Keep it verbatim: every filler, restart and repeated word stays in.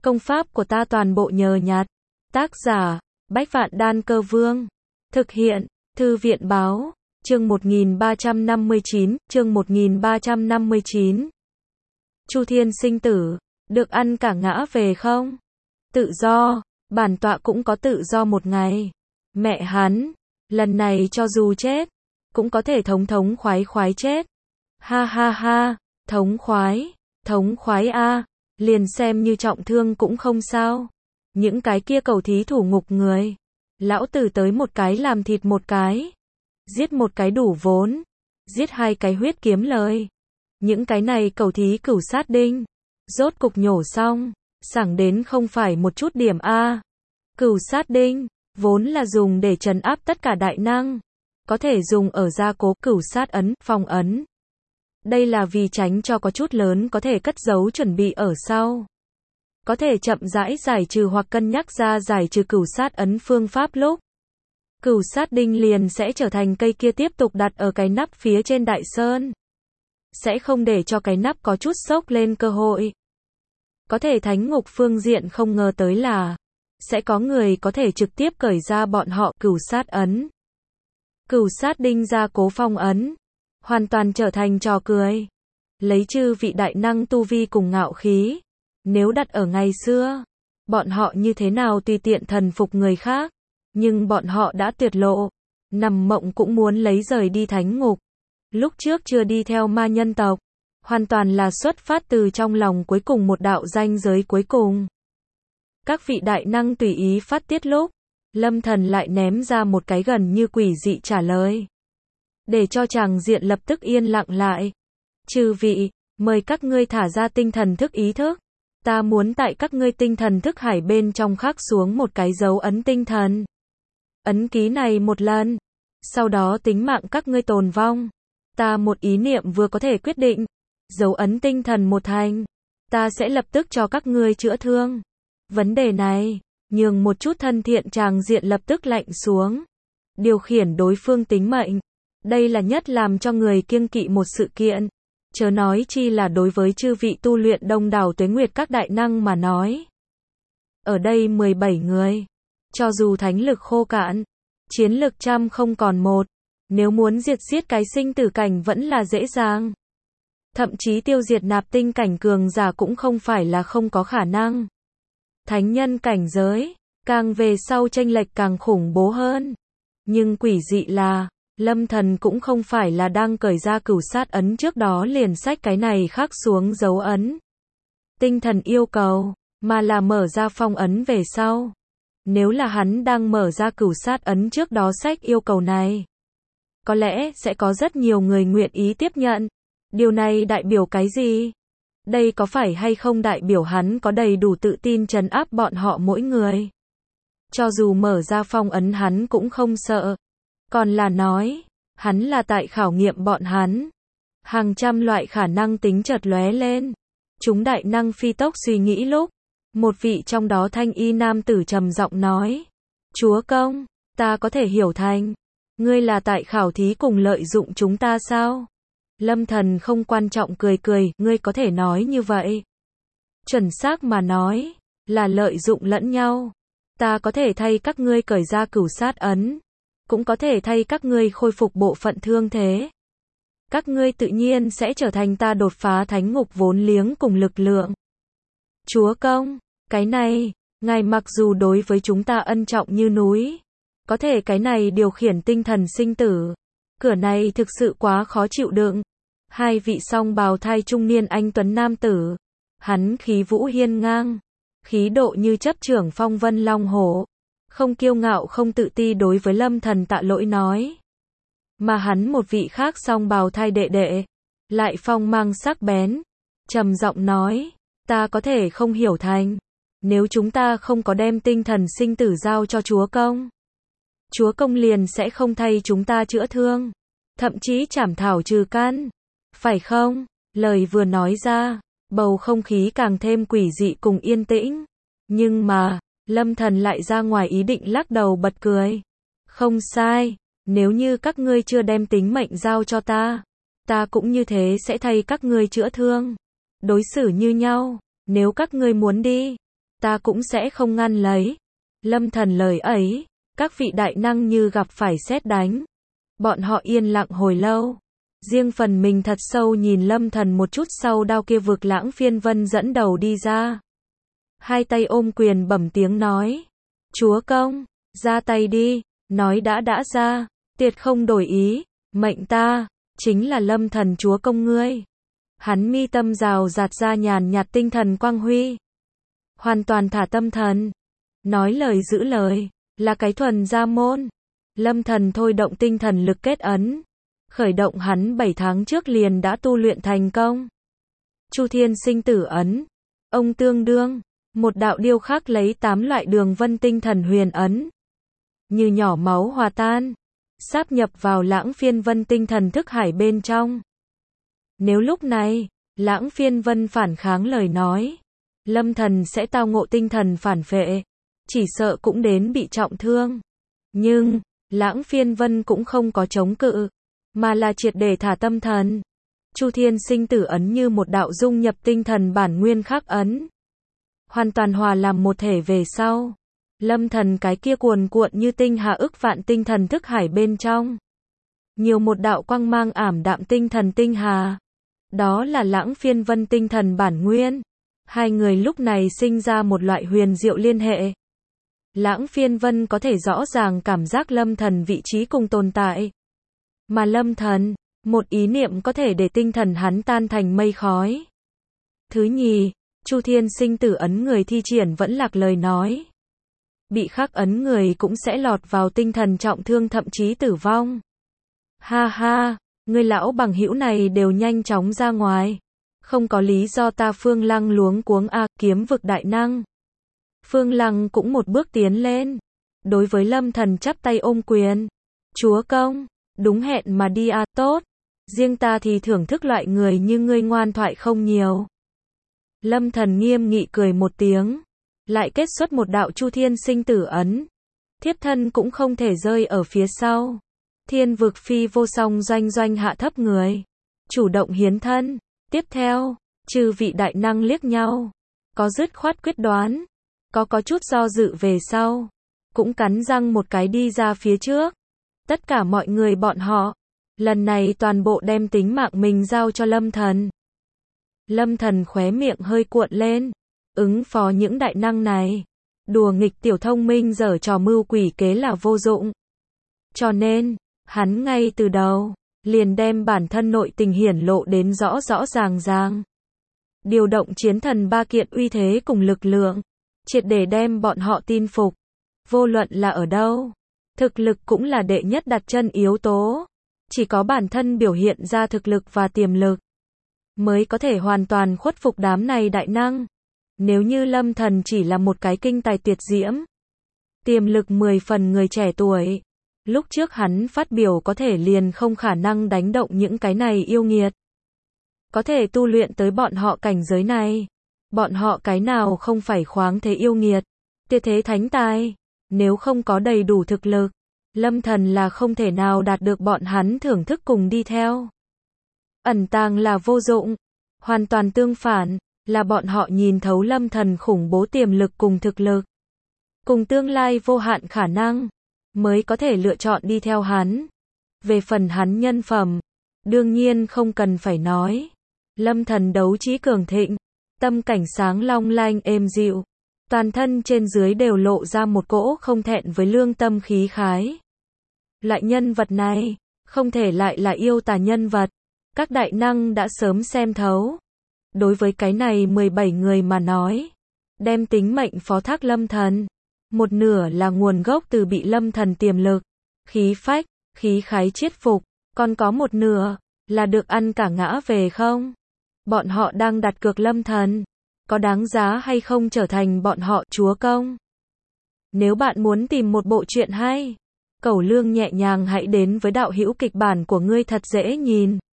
Công pháp của ta toàn bộ nhờ nhặt. Tác giả, Bách Vạn Đan Cơ Vương. Thực hiện, Thư viện Báo. Chương một nghìn ba trăm năm mươi chín, chương một nghìn ba trăm năm mươi chín. Chu Thiên sinh tử, được ăn cả ngã về không? Tự do, bản tọa cũng có tự do một ngày. Mẹ hắn, lần này cho dù chết, cũng có thể thống thống khoái khoái chết. Ha ha ha, thống khoái, thống khoái a, liền xem như trọng thương cũng không sao. Những cái kia cầu thí thủ ngục người, lão tử tới một cái làm thịt một cái. Giết một cái đủ vốn, giết hai cái huyết kiếm lời. Những cái này cầu thí cửu sát đinh, rốt cục nhổ xong, sảng đến không phải một chút điểm a. Cửu sát đinh, vốn là dùng để trấn áp tất cả đại năng, có thể dùng ở gia cố cửu sát ấn, phong ấn. Đây là vì tránh cho có chút lớn có thể cất giấu chuẩn bị ở sau. Có thể chậm rãi giải trừ hoặc cân nhắc ra giải trừ cửu sát ấn phương pháp lúc. Cửu sát đinh liền sẽ trở thành cây kia tiếp tục đặt ở cái nắp phía trên đại sơn. Sẽ không để cho cái nắp có chút sốc lên cơ hội. Có thể thánh ngục phương diện không ngờ tới là sẽ có người có thể trực tiếp cởi ra bọn họ cửu sát ấn. Cửu sát đinh ra cố phong ấn, hoàn toàn trở thành trò cười. Lấy chư vị đại năng tu vi cùng ngạo khí, nếu đặt ở ngày xưa, bọn họ như thế nào tùy tiện thần phục người khác, nhưng bọn họ đã tuyệt lộ, nằm mộng cũng muốn lấy rời đi thánh ngục. Lúc trước chưa đi theo ma nhân tộc, hoàn toàn là xuất phát từ trong lòng cuối cùng một đạo ranh giới cuối cùng. Các vị đại năng tùy ý phát tiết lúc, Lâm Thần lại ném ra một cái gần như quỷ dị trả lời. Để cho chàng diện lập tức yên lặng lại. Chư vị, mời các ngươi thả ra tinh thần thức ý thức. Ta muốn tại các ngươi tinh thần thức hải bên trong khắc xuống một cái dấu ấn tinh thần. Ấn ký này một lần, sau đó tính mạng các ngươi tồn vong. Ta một ý niệm vừa có thể quyết định, dấu ấn tinh thần một thành, ta sẽ lập tức cho các ngươi chữa thương. Vấn đề này, nhường một chút thân thiện tràng diện lập tức lạnh xuống. Điều khiển đối phương tính mệnh, đây là nhất làm cho người kiêng kỵ một sự kiện. Chớ nói chi là đối với chư vị tu luyện đông đảo tuế nguyệt các đại năng mà nói. Ở đây mười bảy người, cho dù thánh lực khô cạn, chiến lực trăm không còn một, nếu muốn diệt giết cái sinh tử cảnh vẫn là dễ dàng. Thậm chí tiêu diệt nạp tinh cảnh cường giả cũng không phải là không có khả năng. Thánh nhân cảnh giới, càng về sau chênh lệch càng khủng bố hơn. Nhưng quỷ dị là, Lâm Thần cũng không phải là đang cởi ra cửu sát ấn trước đó liền xách cái này khắc xuống dấu ấn. Tinh thần yêu cầu, mà là mở ra phong ấn về sau. Nếu là hắn đang mở ra cửu sát ấn trước đó xách yêu cầu này, có lẽ sẽ có rất nhiều người nguyện ý tiếp nhận. Điều này đại biểu cái gì? Đây có phải hay không đại biểu hắn có đầy đủ tự tin trấn áp bọn họ mỗi người? Cho dù mở ra phong ấn hắn cũng không sợ. Còn là nói, hắn là tại khảo nghiệm bọn hắn. Hàng trăm loại khả năng tính chợt lóe lên. Chúng đại năng phi tốc suy nghĩ lúc, một vị trong đó thanh y nam tử trầm giọng nói. Chúa công, ta có thể hiểu thành, ngươi là tại khảo thí cùng lợi dụng chúng ta sao? Lâm Thần không quan trọng cười cười, ngươi có thể nói như vậy. Chuẩn xác mà nói, là lợi dụng lẫn nhau. Ta có thể thay các ngươi cởi ra cửu sát ấn, cũng có thể thay các ngươi khôi phục bộ phận thương thế. Các ngươi tự nhiên sẽ trở thành ta đột phá thánh ngục vốn liếng cùng lực lượng. Chúa công, cái này, ngài mặc dù đối với chúng ta ân trọng như núi, có thể cái này điều khiển tinh thần sinh tử, cửa này thực sự quá khó chịu đựng. Hai vị song bào thai trung niên anh tuấn nam tử, hắn khí vũ hiên ngang, khí độ như chấp trưởng phong vân long hổ, không kiêu ngạo không tự ti đối với Lâm Thần tạ lỗi nói. Mà hắn một vị khác song bào thai đệ đệ, lại phong mang sắc bén, trầm giọng nói, ta có thể không hiểu thành, nếu chúng ta không có đem tinh thần sinh tử giao cho chúa công, chúa công liền sẽ không thay chúng ta chữa thương, thậm chí trảm thảo trừ căn, phải không? Lời vừa nói ra, bầu không khí càng thêm quỷ dị cùng yên tĩnh. Nhưng mà, Lâm Thần lại ra ngoài ý định lắc đầu bật cười. Không sai, nếu như các ngươi chưa đem tính mệnh giao cho ta, ta cũng như thế sẽ thay các ngươi chữa thương. Đối xử như nhau, nếu các ngươi muốn đi, ta cũng sẽ không ngăn lấy. Lâm Thần lời ấy, các vị đại năng như gặp phải sét đánh. Bọn họ yên lặng hồi lâu. Riêng phần mình thật sâu nhìn Lâm Thần một chút sau đao kia vực Lãng Phiên Vân dẫn đầu đi ra. Hai tay ôm quyền bẩm tiếng nói. Chúa công, ra tay đi, nói đã đã ra, tiệt không đổi ý, mệnh ta, chính là Lâm Thần chúa công ngươi. Hắn mi tâm rào rạt ra nhàn nhạt tinh thần quang huy. Hoàn toàn thả tâm thần. Nói lời giữ lời, là cái thuần gia môn. Lâm Thần thôi động tinh thần lực kết ấn. Khởi động hắn bảy tháng trước liền đã tu luyện thành công. Chu Thiên sinh tử ấn. Ông tương đương, một đạo điêu khắc lấy tám loại đường vân tinh thần huyền ấn. Như nhỏ máu hòa tan. Sáp nhập vào Lãng Phiên Vân tinh thần thức hải bên trong. Nếu lúc này, Lãng Phiên Vân phản kháng lời nói, Lâm Thần sẽ tao ngộ tinh thần phản phệ. Chỉ sợ cũng đến bị trọng thương. Nhưng, Lãng Phiên Vân cũng không có chống cự, mà là triệt để thả tâm thần. Chu Thiên sinh tử ấn như một đạo dung nhập tinh thần bản nguyên khắc ấn. Hoàn toàn hòa làm một thể về sau. Lâm Thần cái kia cuồn cuộn như tinh hà ức vạn tinh thần thức hải bên trong. Nhiều một đạo quang mang ảm đạm tinh thần tinh hà. Đó là Lãng Phiên Vân tinh thần bản nguyên. Hai người lúc này sinh ra một loại huyền diệu liên hệ. Lãng Phiên Vân có thể rõ ràng cảm giác Lâm Thần vị trí cùng tồn tại. Mà Lâm Thần, một ý niệm có thể để tinh thần hắn tan thành mây khói. Thứ nhì, Chu Thiên sinh tử ấn người thi triển vẫn lạc lời nói. Bị khắc ấn người cũng sẽ lọt vào tinh thần trọng thương thậm chí tử vong. Ha ha, người lão bằng hữu này đều nhanh chóng ra ngoài. Không có lý do ta Phương Lăng luống cuống a, kiếm vực đại năng. Phương Lăng cũng một bước tiến lên. Đối với Lâm Thần chắp tay ôm quyền. Chúa công, đúng hẹn mà đi a, tốt. Riêng ta thì thưởng thức loại người như ngươi ngoan thoại không nhiều. Lâm Thần nghiêm nghị cười một tiếng. Lại kết xuất một đạo Chu Thiên sinh tử ấn. Thiếp thân cũng không thể rơi ở phía sau. Thiên vực phi vô song doanh doanh hạ thấp người. Chủ động hiến thân. Tiếp theo, chư vị đại năng liếc nhau. Có dứt khoát quyết đoán. Có có chút do dự về sau. Cũng cắn răng một cái đi ra phía trước. Tất cả mọi người bọn họ. Lần này toàn bộ đem tính mạng mình giao cho Lâm Thần. Lâm Thần khóe miệng hơi cuộn lên. Ứng phó những đại năng này. Đùa nghịch tiểu thông minh giở trò mưu quỷ kế là vô dụng. Cho nên, hắn ngay từ đầu, liền đem bản thân nội tình hiển lộ đến rõ rõ ràng ràng. Điều động chiến thần ba kiện uy thế cùng lực lượng. Triệt để đem bọn họ tin phục. Vô luận là ở đâu. Thực lực cũng là đệ nhất đặt chân yếu tố. Chỉ có bản thân biểu hiện ra thực lực và tiềm lực. Mới có thể hoàn toàn khuất phục đám này đại năng. Nếu như Lâm Thần chỉ là một cái kinh tài tuyệt diễm. Tiềm lực mười phần người trẻ tuổi. Lúc trước hắn phát biểu có thể liền không khả năng đánh động những cái này yêu nghiệt. Có thể tu luyện tới bọn họ cảnh giới này. Bọn họ cái nào không phải khoáng thế yêu nghiệt. Tuyệt thế thánh tài. Nếu không có đầy đủ thực lực. Lâm Thần là không thể nào đạt được bọn hắn thưởng thức cùng đi theo. Ẩn tàng là vô dụng. Hoàn toàn tương phản. Là bọn họ nhìn thấu Lâm Thần khủng bố tiềm lực cùng thực lực. Cùng tương lai vô hạn khả năng. Mới có thể lựa chọn đi theo hắn. Về phần hắn nhân phẩm. Đương nhiên không cần phải nói. Lâm Thần đấu trí cường thịnh. Tâm cảnh sáng long lanh êm dịu. Toàn thân trên dưới đều lộ ra một cỗ không thẹn với lương tâm khí khái. Loại nhân vật này. Không thể lại là yêu tà nhân vật. Các đại năng đã sớm xem thấu. Đối với cái này mười bảy người mà nói. Đem tính mệnh phó thác Lâm Thần. Một nửa là nguồn gốc từ bị Lâm Thần tiềm lực. Khí phách, khí khái chiết phục. Còn có một nửa. Là được ăn cả ngã về không? Bọn họ đang đặt cược Lâm Thần. Có đáng giá hay không trở thành bọn họ chúa công? Nếu bạn muốn tìm một bộ truyện hay. Cẩu lương nhẹ nhàng hãy đến với đạo hữu kịch bản của ngươi thật dễ nhìn.